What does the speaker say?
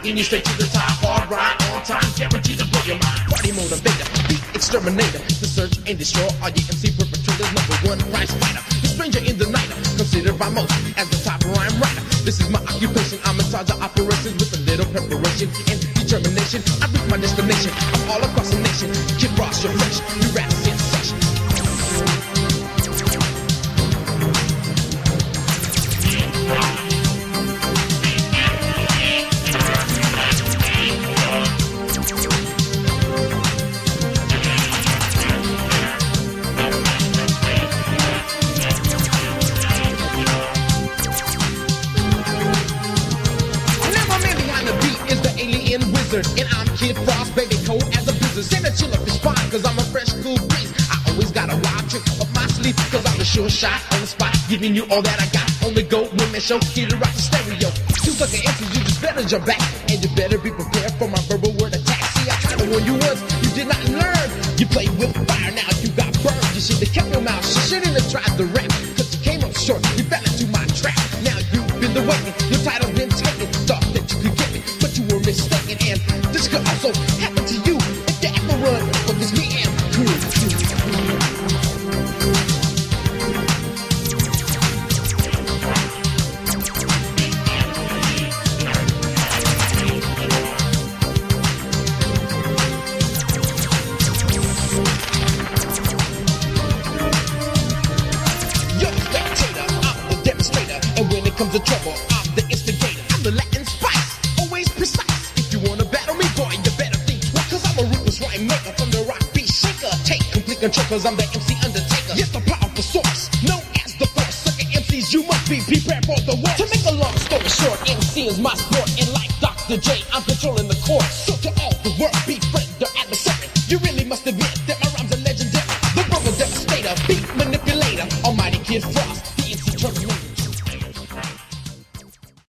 taking you straight to the top. Hard ride on time, guaranteed to blow your mind. Party motivator, beat exterminator, to search and destroy all your MC perpetrators. Number one prize fighter, the stranger in the night, considered by most as the top rhyme writer. This is my occupation, I'm in charge of operations with a little preparation and determination. I reach my destination, I'm all across the nation. Kid Ross, you're fresh, you rap sensation. And I'm Kid Frost, baby, cold as a blizzard. Send a chill up your spine, cause I'm a fresh, cool breeze. I always got a wild trick up my sleeve, cause I'm a sure shot on the spot, giving you all that I got. On the go, women show, Kid Rock the stereo. Two sucker answers, you just better jump back, and you better be prepared for my verbal word attack. See, I tried to warn you once, you did not learn. You played with fire, now you got burned. You should have kept your mouth, you shouldn't have tried to rap, cause you came up short, you fell into my trap. Now you've been the waiting, your title been taken. Thought that you could get me, but you were mistaken. And this could also happen to you if you ever run for this me and crew. You're the spectator, I'm the demonstrator, and when it comes to trouble, I'm the instigator. I'm the Latin spice, always precise. If you wanna battle me, boy, you better think twice, cause I'm a ruthless rhyme maker from the rock beat shaker. Take complete control, cause I'm the MC Undertaker. Yes, the powerful source, known as the force. Sucker MCs, you must be prepared for the war. To make a long story short, MC is my sport, and like Dr. J, I'm controlling the course.